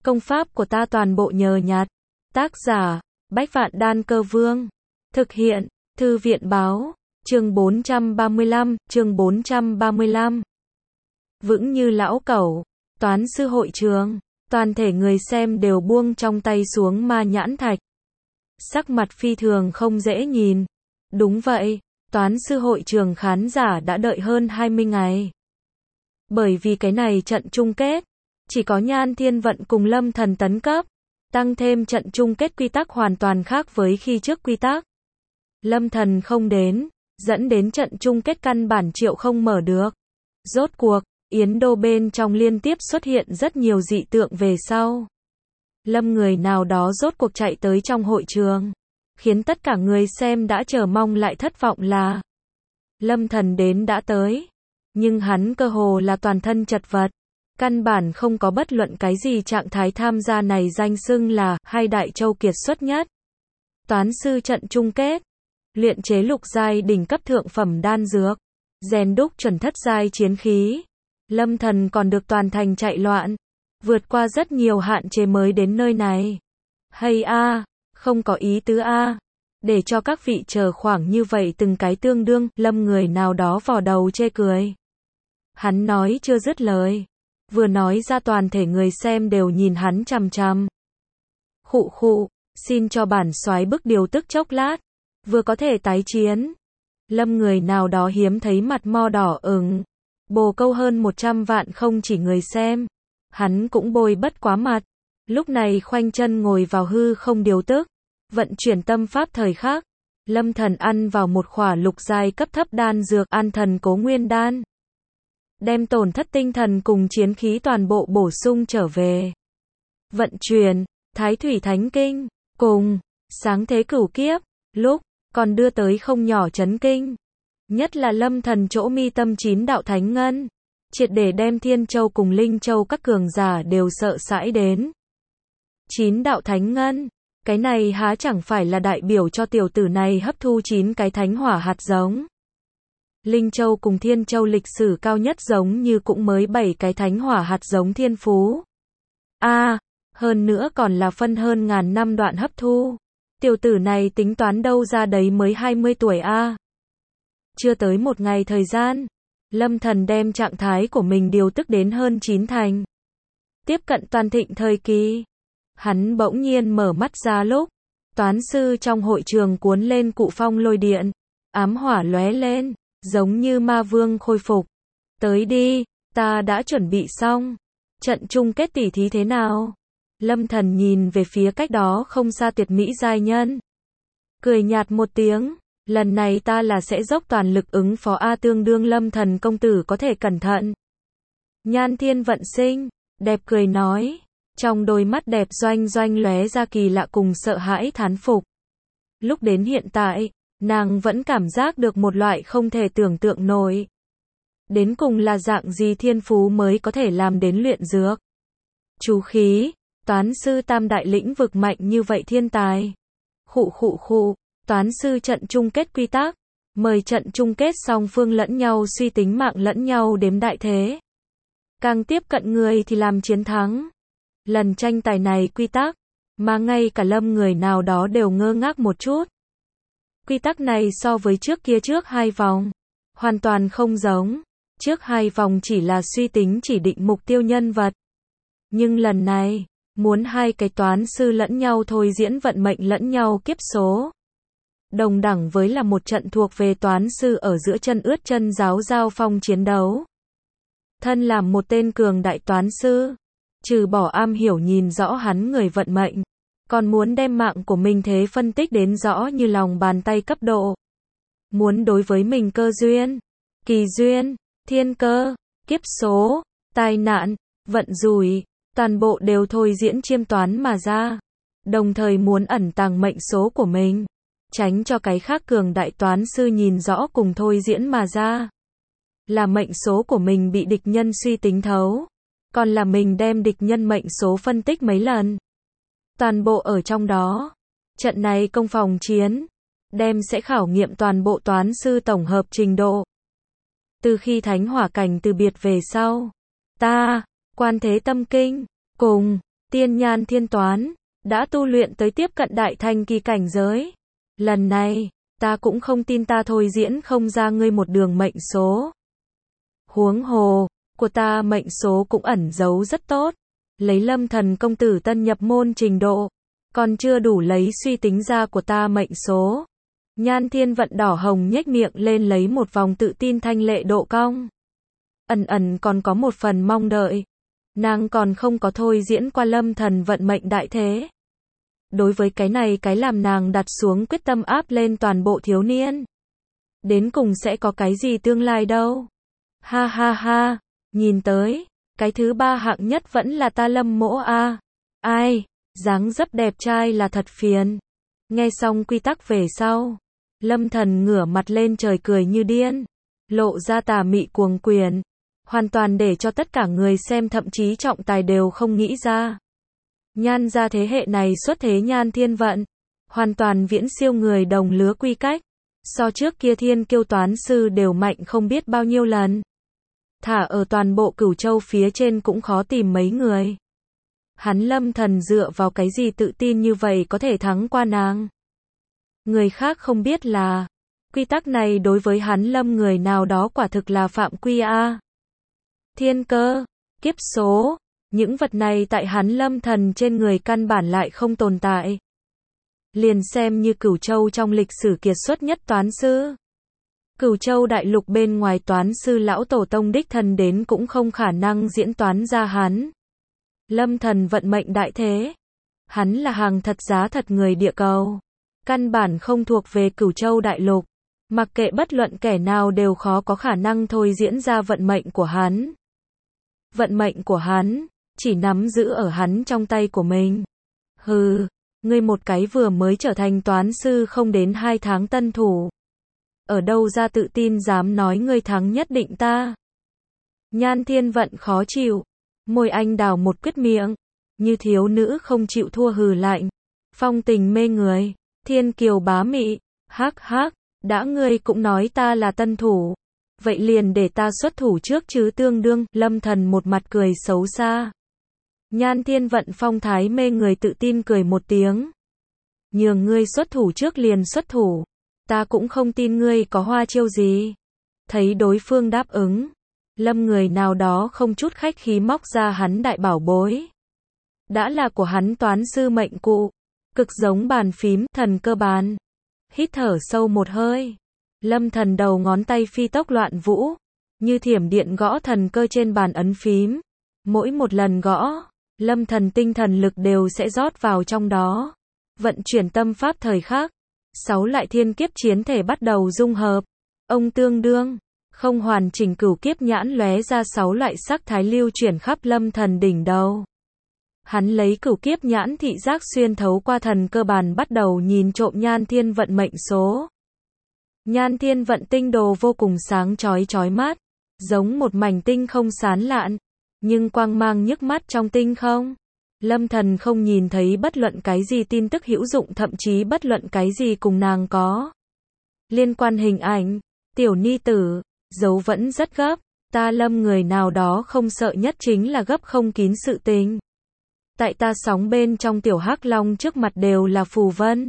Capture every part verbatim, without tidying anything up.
Công pháp của ta toàn bộ nhờ nhặt. Tác giả, Bách Vạn Đan Cơ Vương. Thực hiện, Thư viện Báo. Chương bốn trăm ba mươi lăm, chương bốn trăm ba mươi lăm. Vững như lão cẩu, toán sư hội trường, toàn thể người xem đều buông trong tay xuống ma nhãn thạch. Sắc mặt phi thường không dễ nhìn. Đúng vậy, toán sư hội trường khán giả đã đợi hơn hai mươi ngày. Bởi vì cái này trận chung kết, chỉ có Nhan Thiên Vận cùng Lâm Thần tấn cấp, tăng thêm trận chung kết quy tắc hoàn toàn khác với khi trước quy tắc. Lâm Thần không đến, dẫn đến trận chung kết căn bản triệu không mở được. Rốt cuộc, Yến Đô bên trong liên tiếp xuất hiện rất nhiều dị tượng về sau. Lâm người nào đó rốt cuộc chạy tới trong hội trường, khiến tất cả người xem đã chờ mong lại thất vọng là Lâm Thần đến đã tới, nhưng hắn cơ hồ là toàn thân chật vật, căn bản không có bất luận cái gì trạng thái tham gia này danh xưng là hai đại châu kiệt xuất nhất. Toán sư trận chung kết, luyện chế lục giai đỉnh cấp thượng phẩm đan dược, rèn đúc chuẩn thất giai chiến khí. Lâm Thần còn được toàn thành chạy loạn, vượt qua rất nhiều hạn chế mới đến nơi này. Hay a, không có ý tứ a. Để cho các vị chờ khoảng như vậy từng cái tương đương, Lâm người nào đó vò đầu chê cười. Hắn nói chưa dứt lời, vừa nói ra toàn thể người xem đều nhìn hắn chằm chằm. Khụ khụ, xin cho bản soái bức điều tức chốc lát, vừa có thể tái chiến. Lâm người nào đó hiếm thấy mặt mo đỏ ửng. Bồ câu hơn một trăm vạn không chỉ người xem, hắn cũng bôi bất quá mặt. Lúc này khoanh chân ngồi vào hư không điều tức, vận chuyển tâm pháp thời khắc. Lâm Thần ăn vào một khỏa lục giai cấp thấp đan dược An Thần Cố Nguyên Đan, đem tổn thất tinh thần cùng chiến khí toàn bộ bổ sung trở về. Vận chuyển Thái Thủy Thánh Kinh cùng Sáng Thế Cửu Kiếp, lúc còn đưa tới không nhỏ chấn kinh. Nhất là Lâm Thần chỗ mi tâm chín đạo thánh ngân, triệt để đem Thiên Châu cùng Linh Châu các cường giả đều sợ sãi đến. Chín đạo thánh ngân, cái này há chẳng phải là đại biểu cho tiểu tử này hấp thu chín cái thánh hỏa hạt giống. Linh Châu cùng Thiên Châu lịch sử cao nhất giống như cũng mới bảy cái thánh hỏa hạt giống thiên phú. A, à, hơn nữa còn là phân hơn ngàn năm đoạn hấp thu. Tiểu tử này tính toán đâu ra đấy mới hai mươi tuổi a. À. Chưa tới một ngày thời gian, Lâm Thần đem trạng thái của mình điều tức đến hơn chín thành. Tiếp cận toàn thịnh thời kỳ, hắn bỗng nhiên mở mắt ra lúc, toán sư trong hội trường cuốn lên cụ phong lôi điện, ám hỏa lóe lên, giống như ma vương khôi phục. Tới đi, ta đã chuẩn bị xong. Trận chung kết tỷ thí thế nào? Lâm Thần nhìn về phía cách đó không xa tuyệt mỹ giai nhân, cười nhạt một tiếng. Lần này ta là sẽ dốc toàn lực ứng phó a tương đương Lâm Thần công tử có thể cẩn thận. Nhan Thiên Vận xinh đẹp cười nói, trong đôi mắt đẹp doanh doanh lóe ra kỳ lạ cùng sợ hãi thán phục. Lúc đến hiện tại, nàng vẫn cảm giác được một loại không thể tưởng tượng nổi. Đến cùng là dạng gì thiên phú mới có thể làm đến luyện dược? Chú khí, toán sư tam đại lĩnh vực mạnh như vậy thiên tài. Khụ khụ khụ. Toán sư trận chung kết quy tắc, mời trận chung kết song phương lẫn nhau suy tính mạng lẫn nhau đếm đại thế. Càng tiếp cận người thì làm chiến thắng. Lần tranh tài này quy tắc, mà ngay cả Lâm người nào đó đều ngơ ngác một chút. Quy tắc này so với trước kia trước hai vòng, hoàn toàn không giống. Trước hai vòng chỉ là suy tính chỉ định mục tiêu nhân vật. Nhưng lần này, muốn hai cái toán sư lẫn nhau thôi diễn vận mệnh lẫn nhau kiếp số. Đồng đẳng với là một trận thuộc về toán sư ở giữa chân ướt chân giáo giao phong chiến đấu. Thân làm một tên cường đại toán sư, trừ bỏ am hiểu nhìn rõ hắn người vận mệnh, còn muốn đem mạng của mình thế phân tích đến rõ như lòng bàn tay cấp độ. Muốn đối với mình cơ duyên, kỳ duyên, thiên cơ, kiếp số, tai nạn, vận rủi, toàn bộ đều thôi diễn chiêm toán mà ra. Đồng thời muốn ẩn tàng mệnh số của mình, tránh cho cái khác cường đại toán sư nhìn rõ cùng thôi diễn mà ra. Là mệnh số của mình bị địch nhân suy tính thấu, còn là mình đem địch nhân mệnh số phân tích mấy lần. Toàn bộ ở trong đó. Trận này công phòng chiến, đem sẽ khảo nghiệm toàn bộ toán sư tổng hợp trình độ. Từ khi thánh hỏa cảnh từ biệt về sau, ta, Quan Thế Tâm Kinh, cùng Tiên Nhan Thiên Toán, đã tu luyện tới tiếp cận đại thành kỳ cảnh giới. Lần này, ta cũng không tin ta thôi diễn không ra ngươi một đường mệnh số. Huống hồ, của ta mệnh số cũng ẩn giấu rất tốt. Lấy Lâm Thần công tử tân nhập môn trình độ, còn chưa đủ lấy suy tính ra của ta mệnh số. Nhan Thiên Vận đỏ hồng nhếch miệng lên lấy một vòng tự tin thanh lệ độ cong. Ẩn ẩn còn có một phần mong đợi. Nàng còn không có thôi diễn qua Lâm Thần vận mệnh đại thế. Đối với cái này cái làm nàng đặt xuống quyết tâm áp lên toàn bộ thiếu niên. Đến cùng sẽ có cái gì tương lai đâu. Ha ha ha, nhìn tới, cái thứ ba hạng nhất vẫn là ta Lâm Mỗ a. Ai, dáng dấp đẹp trai là thật phiền. Nghe xong quy tắc về sau, Lâm Thần ngửa mặt lên trời cười như điên, lộ ra tà mị cuồng quyền, hoàn toàn để cho tất cả người xem thậm chí trọng tài đều không nghĩ ra. Nhan gia thế hệ này xuất thế Nhan Thiên Vận, hoàn toàn viễn siêu người đồng lứa quy cách, so trước kia thiên kiêu toán sư đều mạnh không biết bao nhiêu lần. Thả ở toàn bộ Cửu Châu phía trên cũng khó tìm mấy người. Hắn Lâm Thần dựa vào cái gì tự tin như vậy có thể thắng qua nàng? Người khác không biết là, quy tắc này đối với hắn Lâm người nào đó quả thực là phạm quy a. Thiên cơ, kiếp số, những vật này tại hắn Lâm Thần trên người căn bản lại không tồn tại. Liền xem như Cửu Châu trong lịch sử kiệt xuất nhất toán sư. Cửu Châu đại lục bên ngoài toán sư lão tổ tông đích thần đến cũng không khả năng diễn toán ra hắn. Lâm Thần vận mệnh đại thế. Hắn là hàng thật giá thật người địa cầu. Căn bản không thuộc về Cửu Châu đại lục. Mặc kệ bất luận kẻ nào đều khó có khả năng thôi diễn ra vận mệnh của hắn. Vận mệnh của hắn, chỉ nắm giữ ở hắn trong tay của mình. Hừ, ngươi một cái vừa mới trở thành toán sư không đến hai tháng tân thủ. Ở đâu ra tự tin dám nói ngươi thắng nhất định ta? Nhan Thiên Vận khó chịu, môi anh đào một quyết miệng, như thiếu nữ không chịu thua hừ lạnh, phong tình mê người, thiên kiều bá mị, hắc hắc, đã ngươi cũng nói ta là tân thủ, vậy liền để ta xuất thủ trước chứ tương đương. Lâm Thần một mặt cười xấu xa. Nhan Thiên Vận phong thái mê người tự tin cười một tiếng. Nhường ngươi xuất thủ trước liền xuất thủ. Ta cũng không tin ngươi có hoa chiêu gì. Thấy đối phương đáp ứng, Lâm người nào đó không chút khách khí móc ra hắn đại bảo bối. Đã là của hắn toán sư mệnh cụ, cực giống bàn phím, thần cơ bàn. Hít thở sâu một hơi, Lâm Thần đầu ngón tay phi tốc loạn vũ, như thiểm điện gõ thần cơ trên bàn ấn phím. Mỗi một lần gõ, Lâm Thần tinh thần lực đều sẽ rót vào trong đó. Vận chuyển tâm pháp thời khắc, sáu loại thiên kiếp chiến thể bắt đầu dung hợp. Ông tương đương, không hoàn chỉnh cửu kiếp nhãn lóe ra sáu loại sắc thái lưu chuyển khắp Lâm Thần đỉnh đầu. Hắn lấy cửu kiếp nhãn thị giác xuyên thấu qua thần cơ bàn bắt đầu nhìn trộm Nhan Thiên Vận mệnh số. Nhan Thiên Vận tinh đồ vô cùng sáng chói chói mắt, giống một mảnh tinh không sáng lạn, nhưng quang mang nhức mắt trong tinh không. Lâm Thần không nhìn thấy bất luận cái gì tin tức hữu dụng, thậm chí bất luận cái gì cùng nàng có liên quan hình ảnh. Tiểu ni tử, dấu vẫn rất gấp, ta Lâm người nào đó không sợ nhất chính là gấp không kín sự tình. Tại ta sóng bên trong tiểu hắc long trước mặt đều là phù vân.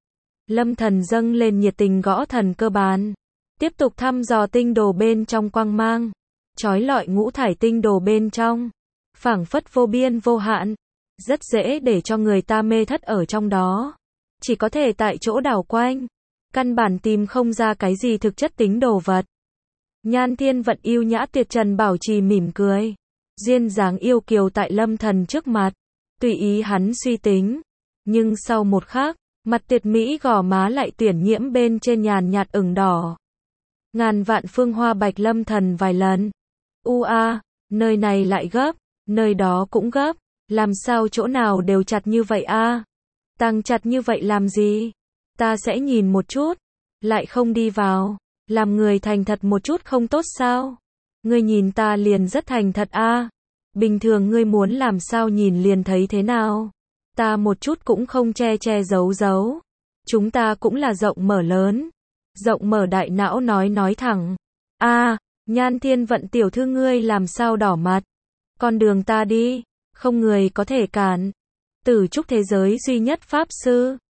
Lâm Thần dâng lên nhiệt tình gõ thần cơ bàn, tiếp tục thăm dò tinh đồ bên trong quang mang, chói lọi ngũ thải tinh đồ bên trong, phảng phất vô biên vô hạn, rất dễ để cho người ta mê thất ở trong đó. Chỉ có thể tại chỗ đảo quanh, căn bản tìm không ra cái gì thực chất tính đồ vật. Nhan Thiên Vận yêu nhã tuyệt trần bảo trì mỉm cười, duyên dáng yêu kiều tại Lâm Thần trước mặt, tùy ý hắn suy tính. Nhưng sau một khắc, mặt tuyệt mỹ gò má lại tuyển nhiễm bên trên nhàn nhạt ửng đỏ. Ngàn vạn phương hoa bạch Lâm Thần vài lần. U a, nơi này lại gấp, nơi đó cũng gấp, làm sao chỗ nào đều chặt như vậy a? Tăng chặt như vậy làm gì? Ta sẽ nhìn một chút, lại không đi vào, làm người thành thật một chút không tốt sao? Ngươi nhìn ta liền rất thành thật a. Bình thường ngươi muốn làm sao nhìn liền thấy thế nào? Ta một chút cũng không che che giấu giấu. Chúng ta cũng là rộng mở lớn, rộng mở đại não nói nói thẳng. A, Nhan Thiên Vận tiểu thư ngươi làm sao đỏ mặt? Con đường ta đi, không người có thể cản. Tử trúc thế giới duy nhất pháp sư.